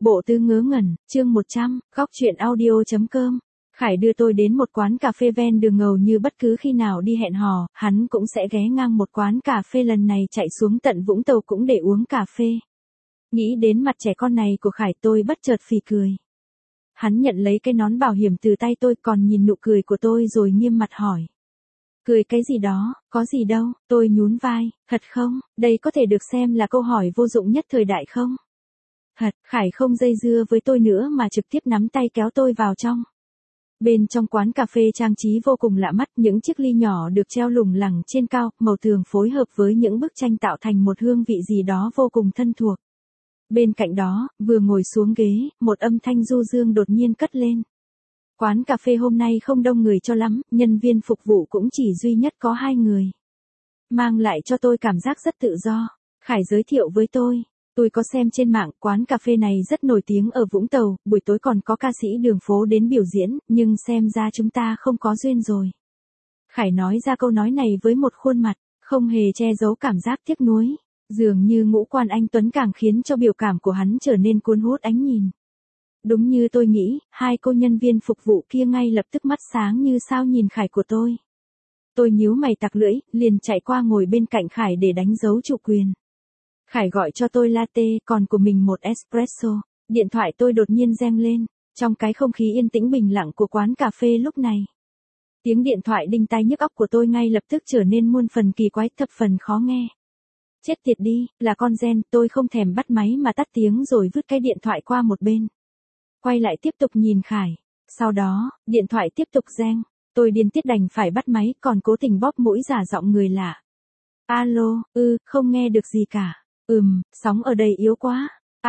Bộ Tứ Ngớ Ngẩn, chương 100, góc truyện audio.com. Khải đưa tôi đến một quán cà phê ven đường ngầu như bất cứ khi nào đi hẹn hò, hắn cũng sẽ ghé ngang một quán cà phê, lần này chạy xuống tận Vũng Tàu cũng để uống cà phê. Nghĩ đến mặt trẻ con này của Khải, tôi bất chợt phì cười. Hắn nhận lấy cái nón bảo hiểm từ tay tôi, còn nhìn nụ cười của tôi rồi nghiêm mặt hỏi. Cười cái gì đó, có gì đâu, tôi nhún vai, thật không, đây có thể được xem là câu hỏi vô dụng nhất thời đại không? Thật, Khải không dây dưa với tôi nữa mà trực tiếp nắm tay kéo tôi vào trong. Bên trong quán cà phê trang trí vô cùng lạ mắt, những chiếc ly nhỏ được treo lủng lẳng trên cao, màu tường phối hợp với những bức tranh tạo thành một hương vị gì đó vô cùng thân thuộc. Bên cạnh đó, vừa ngồi xuống ghế, một âm thanh du dương đột nhiên cất lên. Quán cà phê hôm nay không đông người cho lắm, nhân viên phục vụ cũng chỉ duy nhất có 2 người. Mang lại cho tôi cảm giác rất tự do. Khải giới thiệu với tôi có xem trên mạng, quán cà phê này rất nổi tiếng ở Vũng Tàu, buổi tối còn có ca sĩ đường phố đến biểu diễn, nhưng xem ra chúng ta không có duyên rồi. Khải nói ra câu nói này với một khuôn mặt, không hề che giấu cảm giác tiếc nuối. Dường như ngũ quan anh tuấn càng khiến cho biểu cảm của hắn trở nên cuốn hút ánh nhìn. Đúng như tôi nghĩ, 2 cô nhân viên phục vụ kia ngay lập tức mắt sáng như sao nhìn Khải của tôi. Tôi nhíu mày tặc lưỡi, liền chạy qua ngồi bên cạnh Khải để đánh dấu chủ quyền. Khải gọi cho tôi latte, còn của mình một espresso. Điện thoại tôi đột nhiên reng lên, trong cái không khí yên tĩnh bình lặng của quán cà phê lúc này. Tiếng điện thoại đinh tai nhức óc của tôi ngay lập tức trở nên muôn phần kỳ quái, thập phần khó nghe. Chết tiệt đi, là con Gen, tôi không thèm bắt máy mà tắt tiếng rồi vứt cái điện thoại qua một bên. Quay lại tiếp tục nhìn Khải. Sau đó, điện thoại tiếp tục reng. Tôi điên tiết đành phải bắt máy, còn cố tình bóp mũi giả giọng người lạ. Alo, không nghe được gì cả. Sóng ở đây yếu quá.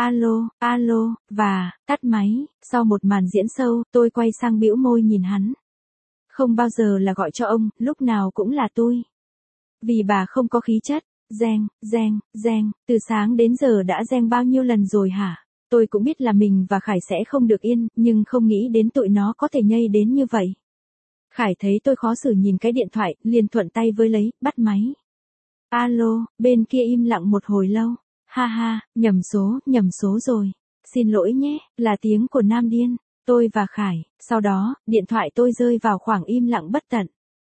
Alo, và, tắt máy. Sau một màn diễn sâu, tôi quay sang bĩu môi nhìn hắn. Không bao giờ là gọi cho ông, lúc nào cũng là tôi. Vì bà không có khí chất. Reng, từ sáng đến giờ đã reng bao nhiêu lần rồi hả? Tôi cũng biết là mình và Khải sẽ không được yên, nhưng không nghĩ đến tụi nó có thể nhây đến như vậy. Khải thấy tôi khó xử nhìn cái điện thoại, liền thuận tay với lấy, bắt máy. Alo, bên kia im lặng một hồi lâu. Ha, nhầm số rồi. Xin lỗi nhé, là tiếng của Nam Điên, tôi và Khải. Sau đó, điện thoại tôi rơi vào khoảng im lặng bất tận.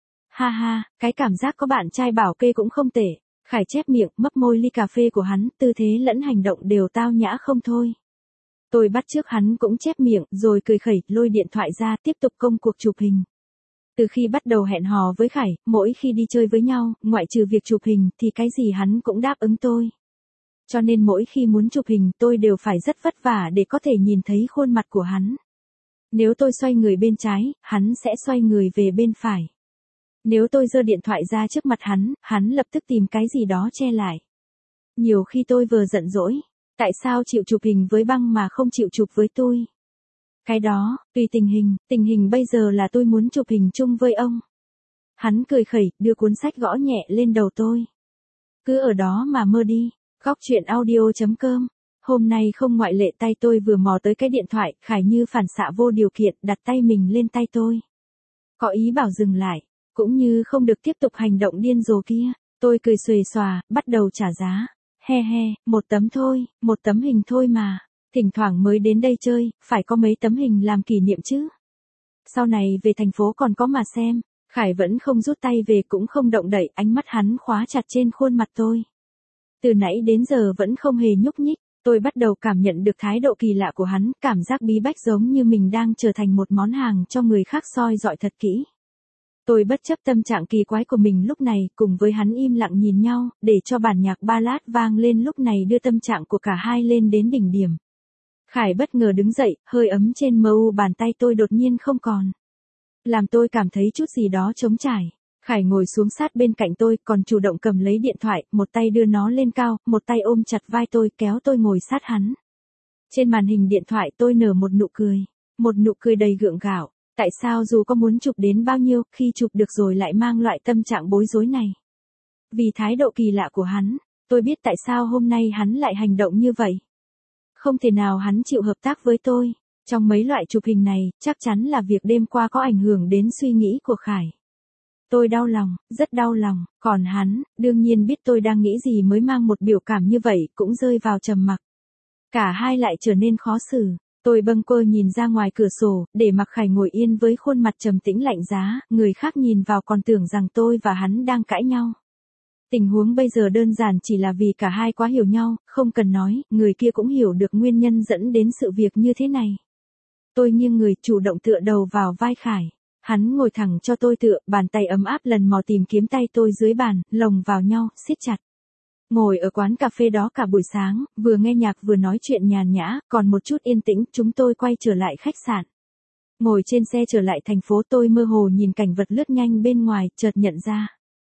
Ha, cái cảm giác có bạn trai bảo kê cũng không tệ. Khải chép miệng, mấp môi ly cà phê của hắn, tư thế lẫn hành động đều tao nhã không thôi. Tôi bắt chước hắn cũng chép miệng, rồi cười khẩy, lôi điện thoại ra, tiếp tục công cuộc chụp hình. Từ khi bắt đầu hẹn hò với Khải, mỗi khi đi chơi với nhau, ngoại trừ việc chụp hình, thì cái gì hắn cũng đáp ứng tôi. Cho nên mỗi khi muốn chụp hình, tôi đều phải rất vất vả để có thể nhìn thấy khuôn mặt của hắn. Nếu tôi xoay người bên trái, hắn sẽ xoay người về bên phải. Nếu tôi giơ điện thoại ra trước mặt hắn lập tức tìm cái gì đó che lại. Nhiều khi tôi vừa giận dỗi, tại sao chịu chụp hình với Băng mà không chịu chụp với tôi? Cái đó, tùy tình hình bây giờ là tôi muốn chụp hình chung với ông. Hắn cười khẩy, đưa cuốn sách gõ nhẹ lên đầu tôi. Cứ ở đó mà mơ đi, góc truyện audio.com. Hôm nay không ngoại lệ, tay tôi vừa mò tới cái điện thoại, Khải như phản xạ vô điều kiện đặt tay mình lên tay tôi. Có ý bảo dừng lại, cũng như không được tiếp tục hành động điên rồ kia. Tôi cười xuề xòa, bắt đầu trả giá. He, một tấm hình thôi mà. Thỉnh thoảng mới đến đây chơi, phải có mấy tấm hình làm kỷ niệm chứ. Sau này về thành phố còn có mà xem. Khải vẫn không rút tay về, cũng không động đậy, ánh mắt hắn khóa chặt trên khuôn mặt tôi. Từ nãy đến giờ vẫn không hề nhúc nhích. Tôi bắt đầu cảm nhận được thái độ kỳ lạ của hắn, cảm giác bí bách giống như mình đang trở thành một món hàng cho người khác soi dọi thật kỹ. Tôi bất chấp tâm trạng kỳ quái của mình lúc này, cùng với hắn im lặng nhìn nhau, để cho bản nhạc ballad vang lên lúc này đưa tâm trạng của cả hai lên đến đỉnh điểm. Khải bất ngờ đứng dậy, hơi ấm trên mu bàn tay tôi đột nhiên không còn. Làm tôi cảm thấy chút gì đó trống trải. Khải ngồi xuống sát bên cạnh tôi, còn chủ động cầm lấy điện thoại, một tay đưa nó lên cao, một tay ôm chặt vai tôi, kéo tôi ngồi sát hắn. Trên màn hình điện thoại tôi nở một nụ cười đầy gượng gạo. Tại sao dù có muốn chụp đến bao nhiêu, khi chụp được rồi lại mang loại tâm trạng bối rối này? Vì thái độ kỳ lạ của hắn, tôi biết tại sao hôm nay hắn lại hành động như vậy. Không thể nào hắn chịu hợp tác với tôi. Trong mấy loại chụp hình này, chắc chắn là việc đêm qua có ảnh hưởng đến suy nghĩ của Khải. Tôi đau lòng, rất đau lòng, còn hắn, đương nhiên biết tôi đang nghĩ gì mới mang một biểu cảm như vậy, cũng rơi vào trầm mặc. Cả hai lại trở nên khó xử. Tôi bâng quơ nhìn ra ngoài cửa sổ, để Mặc Khải ngồi yên với khuôn mặt trầm tĩnh lạnh giá, người khác nhìn vào còn tưởng rằng tôi và hắn đang cãi nhau. Tình huống bây giờ đơn giản chỉ là vì cả hai quá hiểu nhau, không cần nói, người kia cũng hiểu được nguyên nhân dẫn đến sự việc như thế này. Tôi nghiêng người chủ động tựa đầu vào vai Khải. Hắn ngồi thẳng cho tôi tựa, bàn tay ấm áp lần mò tìm kiếm tay tôi dưới bàn, lồng vào nhau, siết chặt. Ngồi ở quán cà phê đó cả buổi sáng, vừa nghe nhạc vừa nói chuyện nhàn nhã, còn một chút yên tĩnh, chúng tôi quay trở lại khách sạn. Ngồi trên xe trở lại thành phố tôi mơ hồ nhìn cảnh vật lướt nhanh bên ngoài, chợt nhận ra.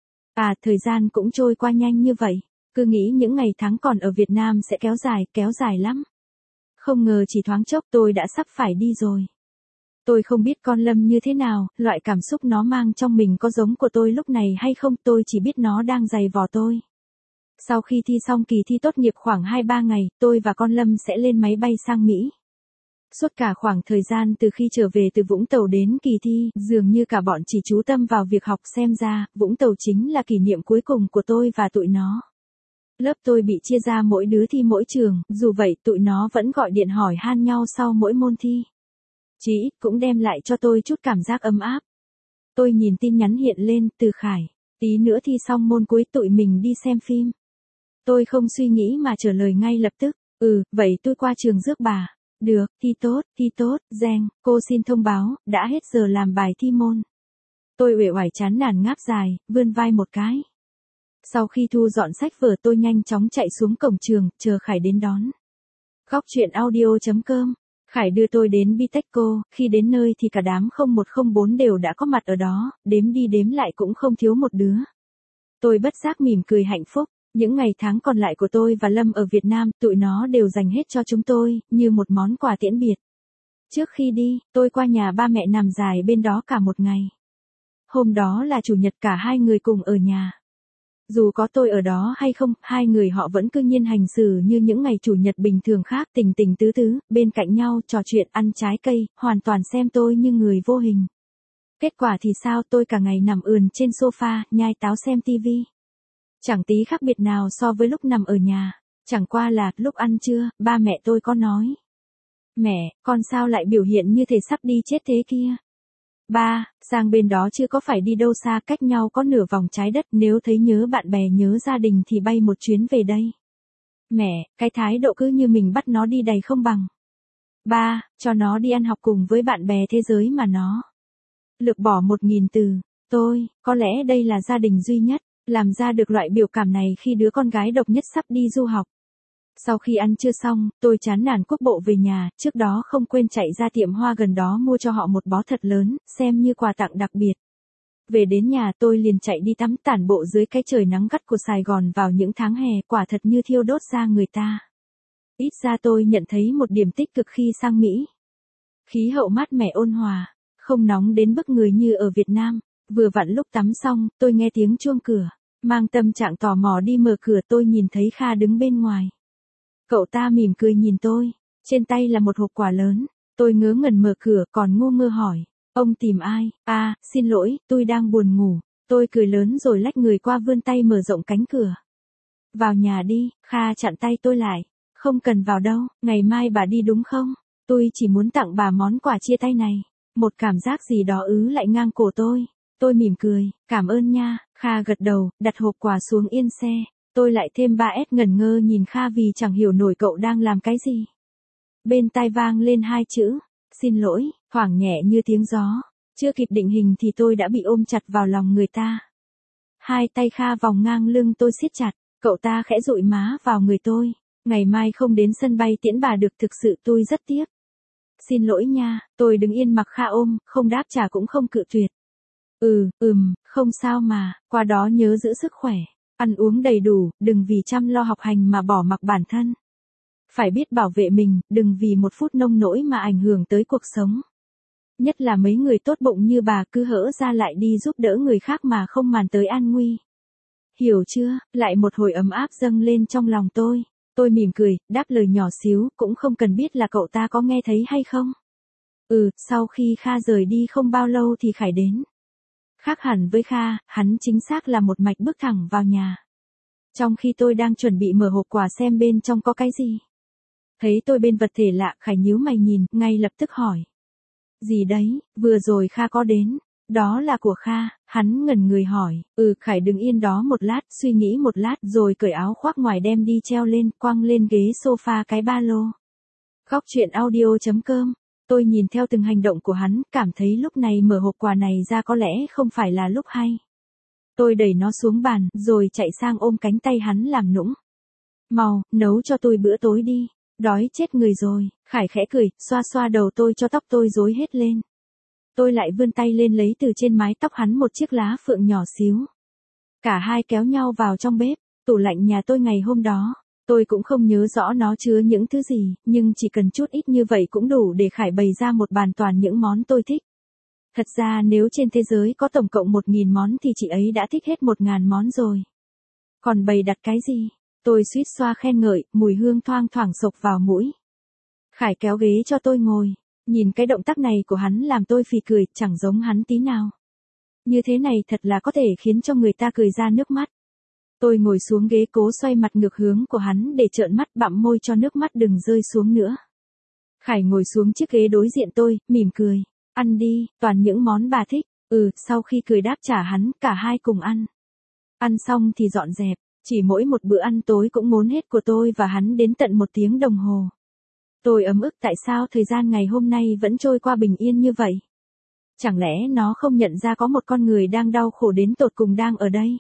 À, thời gian cũng trôi qua nhanh như vậy. Cứ nghĩ những ngày tháng còn ở Việt Nam sẽ kéo dài lắm. Không ngờ chỉ thoáng chốc tôi đã sắp phải đi rồi. Tôi không biết con Lâm như thế nào, loại cảm xúc nó mang trong mình có giống của tôi lúc này hay không, tôi chỉ biết nó đang giày vò tôi. Sau khi thi xong kỳ thi tốt nghiệp khoảng 2-3 ngày, tôi và con Lâm sẽ lên máy bay sang Mỹ. Suốt cả khoảng thời gian từ khi trở về từ Vũng Tàu đến kỳ thi, dường như cả bọn chỉ chú tâm vào việc học, xem ra, Vũng Tàu chính là kỷ niệm cuối cùng của tôi và tụi nó. Lớp tôi bị chia ra mỗi đứa thi mỗi trường, dù vậy tụi nó vẫn gọi điện hỏi han nhau sau mỗi môn thi. Chí ít cũng đem lại cho tôi chút cảm giác ấm áp. Tôi nhìn tin nhắn hiện lên từ Khải, tí nữa thi xong môn cuối tụi mình đi xem phim. Tôi không suy nghĩ mà trả lời ngay lập tức, vậy tôi qua trường rước bà. Được, thi tốt, Giang, cô xin thông báo, đã hết giờ làm bài thi môn. Tôi uể oải chán nản ngáp dài, vươn vai một cái. Sau khi thu dọn sách vở tôi nhanh chóng chạy xuống cổng trường, chờ Khải đến đón. Góc truyện audio.com. Khải đưa tôi đến Bitexco, khi đến nơi thì cả đám 0104 đều đã có mặt ở đó, đếm đi đếm lại cũng không thiếu một đứa. Tôi bất giác mỉm cười hạnh phúc. Những ngày tháng còn lại của tôi và Lâm ở Việt Nam, tụi nó đều dành hết cho chúng tôi, như một món quà tiễn biệt. Trước khi đi, tôi qua nhà ba mẹ nằm dài bên đó cả một ngày. Hôm đó là chủ nhật, cả hai người cùng ở nhà. Dù có tôi ở đó hay không, hai người họ vẫn cứ nhiên hành xử như những ngày chủ nhật bình thường khác, tình tình tứ tứ, bên cạnh nhau trò chuyện ăn trái cây, hoàn toàn xem tôi như người vô hình. Kết quả thì sao, tôi cả ngày nằm ườn trên sofa, nhai táo xem tivi. Chẳng tí khác biệt nào so với lúc nằm ở nhà. Chẳng qua là, lúc ăn trưa, ba mẹ tôi có nói. Mẹ, con sao lại biểu hiện như thể sắp đi chết thế kia? Ba, sang bên đó chưa có phải đi đâu xa, cách nhau có nửa vòng trái đất, nếu thấy nhớ bạn bè nhớ gia đình thì bay một chuyến về đây. Mẹ, cái thái độ cứ như mình bắt nó đi đầy không bằng. Ba, cho nó đi ăn học cùng với bạn bè thế giới mà nó lược bỏ 1000 từ. Có lẽ đây là gia đình duy nhất làm ra được loại biểu cảm này khi đứa con gái độc nhất sắp đi du học. Sau khi ăn trưa xong, tôi chán nản cuốc bộ về nhà, trước đó không quên chạy ra tiệm hoa gần đó mua cho họ một bó thật lớn, xem như quà tặng đặc biệt. Về đến nhà tôi liền chạy đi tắm, tản bộ dưới cái trời nắng gắt của Sài Gòn vào những tháng hè, quả thật như thiêu đốt da người ta. Ít ra tôi nhận thấy một điểm tích cực khi sang Mỹ. Khí hậu mát mẻ ôn hòa, không nóng đến bức người như ở Việt Nam. Vừa vặn lúc tắm xong, tôi nghe tiếng chuông cửa. Mang tâm trạng tò mò đi mở cửa, tôi nhìn thấy Kha đứng bên ngoài. Cậu ta mỉm cười nhìn tôi, trên tay là một hộp quà lớn. Tôi ngớ ngẩn mở cửa, còn ngu ngơ hỏi, ông tìm ai? À, xin lỗi, tôi đang buồn ngủ. Tôi cười lớn rồi lách người qua, vươn tay mở rộng cánh cửa. Vào nhà đi. Kha chặn tay tôi lại. Không cần vào đâu, ngày mai bà đi đúng không? Tôi chỉ muốn tặng bà món quà chia tay này. Một cảm giác gì đó lại ngang cổ tôi. Tôi mỉm cười, cảm ơn nha. Kha gật đầu, đặt hộp quà xuống yên xe. Tôi lại thêm 3S ngẩn ngơ nhìn Kha vì chẳng hiểu nổi cậu đang làm cái gì. Bên tai vang lên hai chữ, xin lỗi, thoảng nhẹ như tiếng gió. Chưa kịp định hình thì tôi đã bị ôm chặt vào lòng người ta. Hai tay Kha vòng ngang lưng tôi siết chặt, cậu ta khẽ dụi má vào người tôi. Ngày mai không đến sân bay tiễn bà được, thực sự tôi rất tiếc. Xin lỗi nha, tôi đứng yên mặc Kha ôm, không đáp trả cũng không cự tuyệt. Không sao mà, qua đó nhớ giữ sức khỏe, ăn uống đầy đủ, đừng vì chăm lo học hành mà bỏ mặc bản thân. Phải biết bảo vệ mình, đừng vì một phút nông nỗi mà ảnh hưởng tới cuộc sống. Nhất là mấy người tốt bụng như bà cứ hỡ ra lại đi giúp đỡ người khác mà không màng tới an nguy. Hiểu chưa? Lại một hồi ấm áp dâng lên trong lòng tôi. Tôi mỉm cười, đáp lời nhỏ xíu, cũng không cần biết là cậu ta có nghe thấy hay không. Sau khi Kha rời đi không bao lâu thì Khải đến. Khác hẳn với Kha, hắn chính xác là một mạch bước thẳng vào nhà. Trong khi tôi đang chuẩn bị mở hộp quà xem bên trong có cái gì. Thấy tôi bên vật thể lạ, Khải nhíu mày nhìn, ngay lập tức hỏi. Gì đấy, vừa rồi Kha có đến. Đó là của Kha, hắn ngẩn người hỏi. Khải đứng yên đó một lát, suy nghĩ một lát rồi cởi áo khoác ngoài đem đi treo lên, quăng lên ghế sofa cái ba lô. Góc chuyện audio.com. Tôi nhìn theo từng hành động của hắn, cảm thấy lúc này mở hộp quà này ra có lẽ không phải là lúc hay. Tôi đẩy nó xuống bàn, rồi chạy sang ôm cánh tay hắn làm nũng. Mau, nấu cho tôi bữa tối đi. Đói chết người rồi. Khải khẽ cười, xoa xoa đầu tôi cho tóc tôi rối hết lên. Tôi lại vươn tay lên lấy từ trên mái tóc hắn một chiếc lá phượng nhỏ xíu. Cả hai kéo nhau vào trong bếp. Tủ lạnh nhà tôi ngày hôm đó, tôi cũng không nhớ rõ nó chứa những thứ gì, nhưng chỉ cần chút ít như vậy cũng đủ để Khải bày ra một bàn toàn những món tôi thích. Thật ra nếu trên thế giới có tổng cộng 1.000 món thì chị ấy đã thích hết 1.000 món rồi. Còn bày đặt cái gì? Tôi suýt xoa khen ngợi, mùi hương thoang thoảng xộc vào mũi. Khải kéo ghế cho tôi ngồi. Nhìn cái động tác này của hắn làm tôi phì cười, chẳng giống hắn tí nào. Như thế này thật là có thể khiến cho người ta cười ra nước mắt. Tôi ngồi xuống ghế cố xoay mặt ngược hướng của hắn để trợn mắt bặm môi cho nước mắt đừng rơi xuống nữa. Khải ngồi xuống chiếc ghế đối diện tôi, mỉm cười. Ăn đi, toàn những món bà thích. Sau khi cười đáp trả hắn, cả hai cùng ăn. Ăn xong thì dọn dẹp. Chỉ mỗi một bữa ăn tối cũng ngốn hết của tôi và hắn đến tận 1 tiếng đồng hồ. Tôi ấm ức tại sao thời gian ngày hôm nay vẫn trôi qua bình yên như vậy. Chẳng lẽ nó không nhận ra có một con người đang đau khổ đến tột cùng đang ở đây.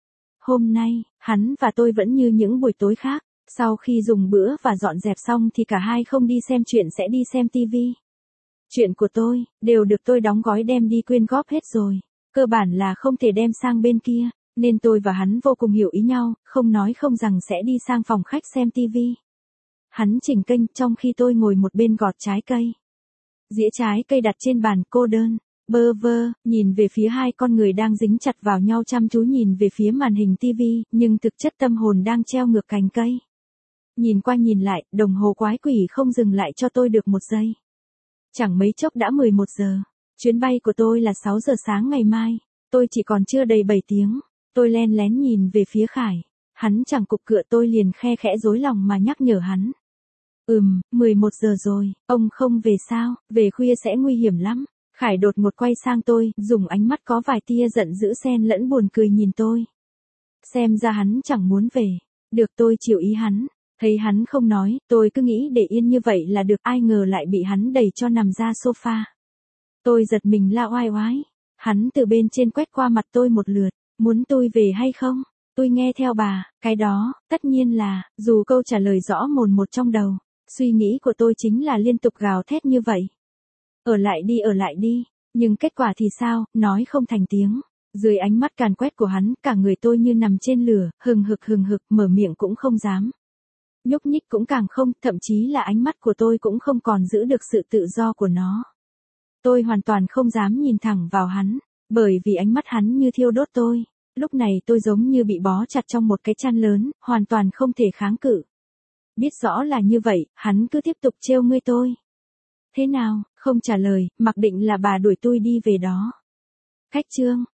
Hôm nay, hắn và tôi vẫn như những buổi tối khác. Sau khi dùng bữa và dọn dẹp xong thì cả hai không đi xem chuyện sẽ đi xem tivi. Chuyện của tôi, đều được tôi đóng gói đem đi quyên góp hết rồi. Cơ bản là không thể đem sang bên kia. Nên tôi và hắn vô cùng hiểu ý nhau, không nói không rằng sẽ đi sang phòng khách xem tivi. Hắn chỉnh kênh trong khi tôi ngồi một bên gọt trái cây. Dĩa trái cây đặt trên bàn cô đơn, bơ vơ, nhìn về phía hai con người đang dính chặt vào nhau chăm chú nhìn về phía màn hình tivi, nhưng thực chất tâm hồn đang treo ngược cành cây. Nhìn qua nhìn lại, đồng hồ quái quỷ không dừng lại cho tôi được 1 giây. Chẳng mấy chốc đã 11 giờ. Chuyến bay của tôi là 6 giờ sáng ngày mai. Tôi chỉ còn chưa đầy 7 tiếng. Tôi len lén nhìn về phía Khải. Hắn chẳng cục cựa tôi liền khe khẽ rối lòng mà nhắc nhở hắn. 11 giờ rồi, ông không về sao, về khuya sẽ nguy hiểm lắm. Khải đột ngột quay sang tôi, dùng ánh mắt có vài tia giận dữ xen lẫn buồn cười nhìn tôi. Xem ra hắn chẳng muốn về. Được tôi chiều ý hắn. Thấy hắn không nói, tôi cứ nghĩ để yên như vậy là được, ai ngờ lại bị hắn đẩy cho nằm ra sofa. Tôi giật mình la oai oái. Hắn từ bên trên quét qua mặt tôi một lượt. Muốn tôi về hay không? Tôi nghe theo bà, cái đó, tất nhiên là, dù câu trả lời rõ mồn một trong đầu. Suy nghĩ của tôi chính là liên tục gào thét như vậy. Ở lại đi. Nhưng kết quả thì sao, nói không thành tiếng. Dưới ánh mắt càn quét của hắn, cả người tôi như nằm trên lửa, hừng hực, mở miệng cũng không dám. Nhúc nhích cũng càng không, thậm chí là ánh mắt của tôi cũng không còn giữ được sự tự do của nó. Tôi hoàn toàn không dám nhìn thẳng vào hắn, bởi vì ánh mắt hắn như thiêu đốt tôi. Lúc này tôi giống như bị bó chặt trong một cái chăn lớn, hoàn toàn không thể kháng cự. Biết rõ là như vậy, hắn cứ tiếp tục trêu ngươi tôi. Thế nào, không trả lời, mặc định là bà đuổi tôi đi về đó. Khách chương.